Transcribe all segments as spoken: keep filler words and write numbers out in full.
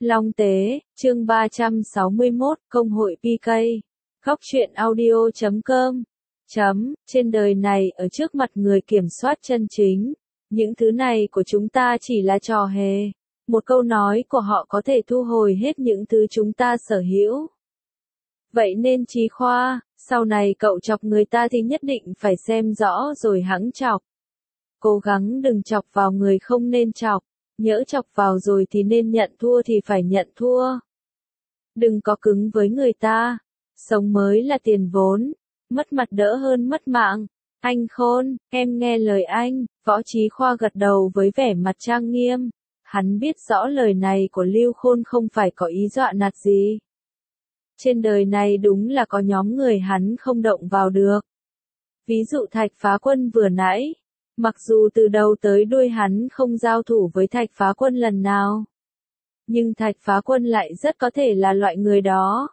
Long Tế, chương ba trăm sáu mươi mốt, Công hội pê ca. Góc truyện audio chấm com. Chấm, trên đời này ở trước mặt người kiểm soát chân chính, những thứ này của chúng ta chỉ là trò hề. Một câu nói của họ có thể thu hồi hết những thứ chúng ta sở hữu. Vậy nên Chí Khoa, sau này cậu chọc người ta thì nhất định phải xem rõ rồi hẵng chọc. Cố gắng đừng chọc vào người không nên chọc. Nhỡ chọc vào rồi thì nên nhận thua thì phải nhận thua. Đừng có cứng với người ta. Sống mới là tiền vốn. Mất mặt đỡ hơn mất mạng. Anh Khôn, em nghe lời anh. Võ Chí Khoa gật đầu với vẻ mặt trang nghiêm. Hắn biết rõ lời này của Lưu Khôn không phải có ý dọa nạt gì. Trên đời này đúng là có nhóm người hắn không động vào được. Ví dụ Thạch Phá Quân vừa nãy. Mặc dù từ đầu tới đuôi hắn không giao thủ với Thạch Phá Quân lần nào. Nhưng Thạch Phá Quân lại rất có thể là loại người đó.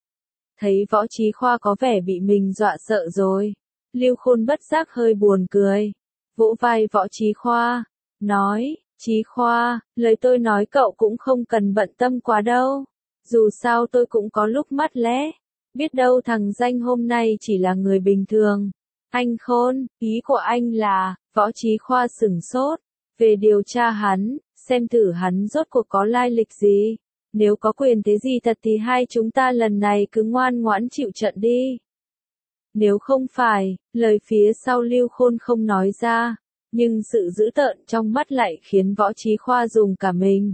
Thấy Võ Chí Khoa có vẻ bị mình dọa sợ rồi. Lưu Khôn bất giác hơi buồn cười. Vỗ vai Võ Chí Khoa. Nói, Chí Khoa, lời tôi nói cậu cũng không cần bận tâm quá đâu. Dù sao tôi cũng có lúc mắt lé. Biết đâu thằng danh hôm nay chỉ là người bình thường. Anh Khôn, ý của anh là, Võ Chí Khoa sửng sốt, về điều tra hắn, xem thử hắn rốt cuộc có lai lịch gì. Nếu có quyền thế gì thật thì hai chúng ta lần này cứ ngoan ngoãn chịu trận đi. Nếu không phải, lời phía sau Lưu Khôn không nói ra, nhưng sự dữ tợn trong mắt lại khiến Võ Chí Khoa dùng cả mình.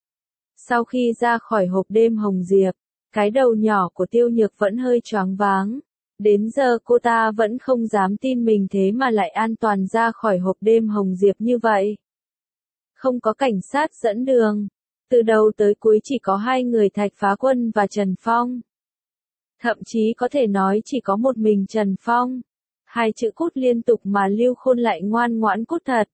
Sau khi ra khỏi hộp đêm Hồng Diệp, cái đầu nhỏ của Tiêu Nhược vẫn hơi choáng váng. Đến giờ cô ta vẫn không dám tin mình thế mà lại an toàn ra khỏi hộp đêm Hồng Diệp như vậy. Không có cảnh sát dẫn đường. Từ đầu tới cuối chỉ có hai người Thạch Phá Quân và Trần Phong. Thậm chí có thể nói chỉ có một mình Trần Phong. Hai chữ cút liên tục mà Lưu Khôn lại ngoan ngoãn cút thật.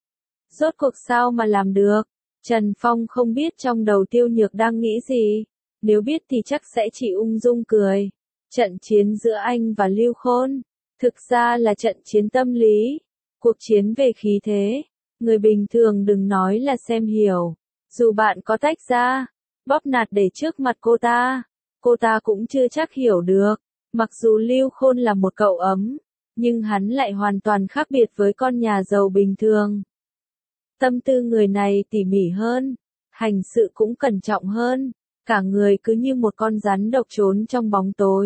Rốt cuộc sao mà làm được? Trần Phong không biết trong đầu Tiêu Nhược đang nghĩ gì. Nếu biết thì chắc sẽ chỉ ung dung cười. Trận chiến giữa anh và Lưu Khôn, thực ra là trận chiến tâm lý, cuộc chiến về khí thế. Người bình thường đừng nói là xem hiểu, dù bạn có tách ra, bóp nạt để trước mặt cô ta, cô ta cũng chưa chắc hiểu được. Mặc dù Lưu Khôn là một cậu ấm, nhưng hắn lại hoàn toàn khác biệt với con nhà giàu bình thường. Tâm tư người này tỉ mỉ hơn, hành sự cũng cẩn trọng hơn. Cả người cứ như một con rắn độc trốn trong bóng tối.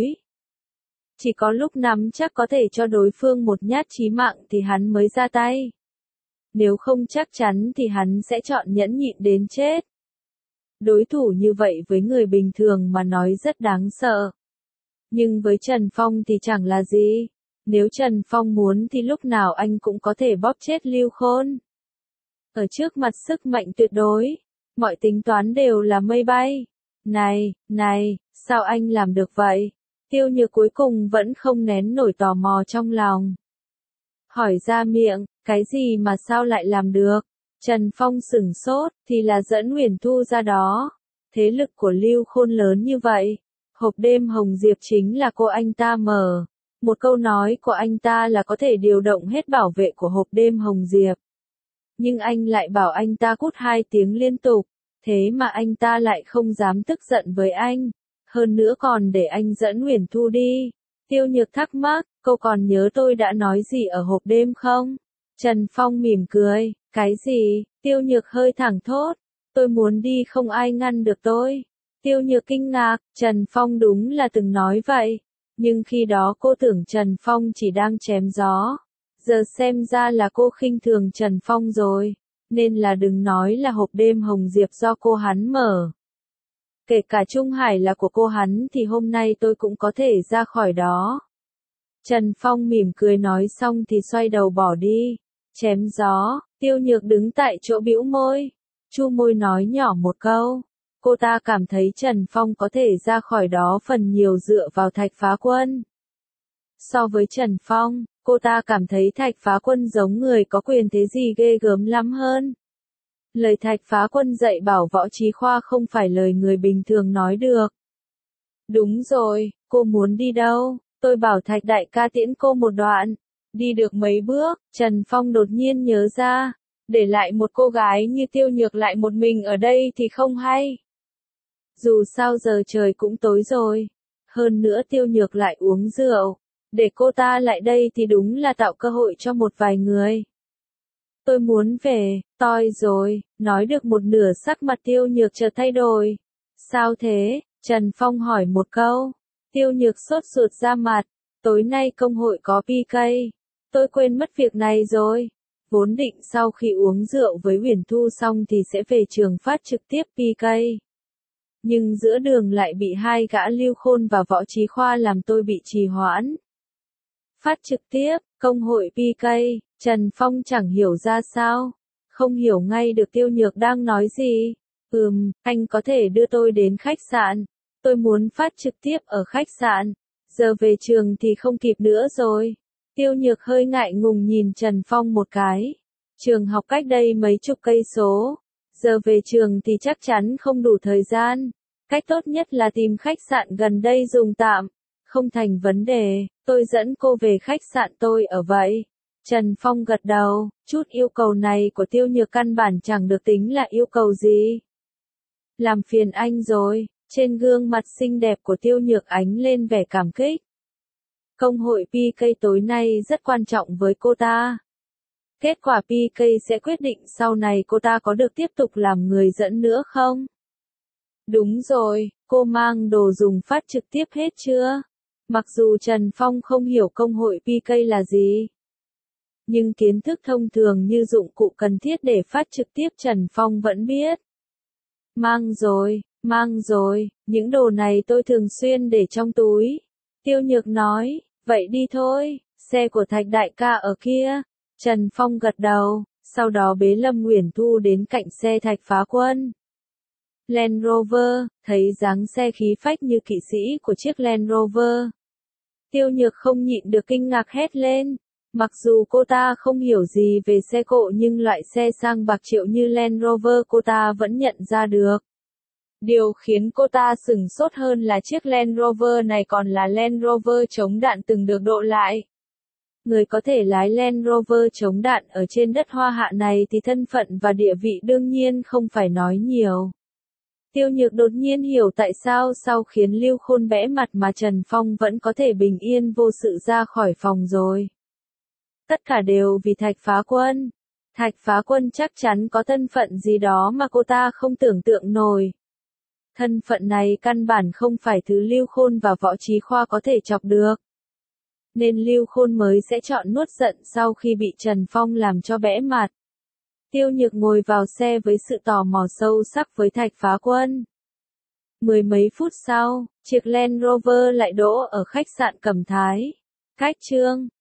Chỉ có lúc nắm chắc có thể cho đối phương một nhát chí mạng thì hắn mới ra tay. Nếu không chắc chắn thì hắn sẽ chọn nhẫn nhịn đến chết. Đối thủ như vậy với người bình thường mà nói rất đáng sợ. Nhưng với Trần Phong thì chẳng là gì. Nếu Trần Phong muốn thì lúc nào anh cũng có thể bóp chết Lưu Khôn. Ở trước mặt sức mạnh tuyệt đối, mọi tính toán đều là mây bay. Này, này, sao anh làm được vậy? Tiêu Nhược cuối cùng vẫn không nén nổi tò mò trong lòng. Hỏi ra miệng, cái gì mà sao lại làm được? Trần Phong sửng sốt, thì là dẫn Huyền Thu ra đó. Thế lực của Lưu Khôn lớn như vậy. Hộp đêm Hồng Diệp chính là cô anh ta mở. Một câu nói của anh ta là có thể điều động hết bảo vệ của hộp đêm Hồng Diệp. Nhưng anh lại bảo anh ta cút hai tiếng liên tục. Thế mà anh ta lại không dám tức giận với anh. Hơn nữa còn để anh dẫn Huyền Thu đi. Tiêu Nhược thắc mắc, cô còn nhớ tôi đã nói gì ở hộp đêm không? Trần Phong mỉm cười, cái gì? Tiêu Nhược hơi thẳng thốt. Tôi muốn đi không ai ngăn được tôi. Tiêu Nhược kinh ngạc, Trần Phong đúng là từng nói vậy. Nhưng khi đó cô tưởng Trần Phong chỉ đang chém gió. Giờ xem ra là cô khinh thường Trần Phong rồi. Nên là đừng nói là hộp đêm Hồng Diệp do cô hắn mở. Kể cả Trung Hải là của cô hắn thì hôm nay tôi cũng có thể ra khỏi đó. Trần Phong mỉm cười nói xong thì xoay đầu bỏ đi. Chém gió, Tiêu Nhược đứng tại chỗ bĩu môi. Chu môi nói nhỏ một câu. Cô ta cảm thấy Trần Phong có thể ra khỏi đó phần nhiều dựa vào Thạch Phá Quân. So với Trần Phong, cô ta cảm thấy Thạch Phá Quân giống người có quyền thế gì ghê gớm lắm hơn. Lời Thạch Phá Quân dạy bảo Võ Chí Khoa không phải lời người bình thường nói được. Đúng rồi, cô muốn đi đâu? Tôi bảo Thạch đại ca tiễn cô một đoạn. Đi được mấy bước, Trần Phong đột nhiên nhớ ra. Để lại một cô gái như Tiêu Nhược lại một mình ở đây thì không hay. Dù sao giờ trời cũng tối rồi. Hơn nữa Tiêu Nhược lại uống rượu. Để cô ta lại đây thì đúng là tạo cơ hội cho một vài người. Tôi muốn về, toi rồi, nói được một nửa sắc mặt Tiêu Nhược chợt thay đổi. Sao thế? Trần Phong hỏi một câu. Tiêu Nhược sốt ruột ra mặt. Tối nay công hội có pê ca. Tôi quên mất việc này rồi. Vốn định sau khi uống rượu với Huyền Thu xong thì sẽ về trường phát trực tiếp pê ca. Nhưng giữa đường lại bị hai gã Lưu Khôn và Võ Chí Khoa làm tôi bị trì hoãn. Phát trực tiếp, công hội pê ca, Trần Phong chẳng hiểu ra sao. Không hiểu ngay được Tiêu Nhược đang nói gì. Ừm, anh có thể đưa tôi đến khách sạn. Tôi muốn phát trực tiếp ở khách sạn. Giờ về trường thì không kịp nữa rồi. Tiêu Nhược hơi ngại ngùng nhìn Trần Phong một cái. Trường học cách đây mấy chục cây số. Giờ về trường thì chắc chắn không đủ thời gian. Cách tốt nhất là tìm khách sạn gần đây dùng tạm. Không thành vấn đề, tôi dẫn cô về khách sạn tôi ở vậy. Trần Phong gật đầu, chút yêu cầu này của Tiêu Nhược căn bản chẳng được tính là yêu cầu gì. Làm phiền anh rồi, trên gương mặt xinh đẹp của Tiêu Nhược ánh lên vẻ cảm kích. Công hội pê ca tối nay rất quan trọng với cô ta. Kết quả pê ca sẽ quyết định sau này cô ta có được tiếp tục làm người dẫn nữa không? Đúng rồi, cô mang đồ dùng phát trực tiếp hết chưa? Mặc dù Trần Phong không hiểu công hội pê ca là gì, nhưng kiến thức thông thường như dụng cụ cần thiết để phát trực tiếp Trần Phong vẫn biết. Mang rồi, mang rồi, những đồ này tôi thường xuyên để trong túi. Tiêu Nhược nói, vậy đi thôi, xe của Thạch đại ca ở kia. Trần Phong gật đầu, sau đó bế Lâm Uyển Thu đến cạnh xe Thạch Phá Quân. Land Rover, thấy dáng xe khí phách như kỵ sĩ của chiếc Land Rover. Tiêu Nhược không nhịn được kinh ngạc hét lên. Mặc dù cô ta không hiểu gì về xe cộ nhưng loại xe sang bạc triệu như Land Rover cô ta vẫn nhận ra được. Điều khiến cô ta sửng sốt hơn là chiếc Land Rover này còn là Land Rover chống đạn từng được độ lại. Người có thể lái Land Rover chống đạn ở trên đất Hoa Hạ này thì thân phận và địa vị đương nhiên không phải nói nhiều. Tiêu Nhược đột nhiên hiểu tại sao sau khiến Lưu Khôn bẽ mặt mà Trần Phong vẫn có thể bình yên vô sự ra khỏi phòng rồi. Tất cả đều vì Thạch Phá Quân. Thạch Phá Quân chắc chắn có thân phận gì đó mà cô ta không tưởng tượng nổi. Thân phận này căn bản không phải thứ Lưu Khôn và Võ Chí Khoa có thể chọc được. Nên Lưu Khôn mới sẽ chọn nuốt giận sau khi bị Trần Phong làm cho bẽ mặt. Tiêu Nhược ngồi vào xe với sự tò mò sâu sắc với Thạch Phá Quân. Mười mấy phút sau, chiếc Land Rover lại đỗ ở khách sạn Cẩm Thái. Cách Trương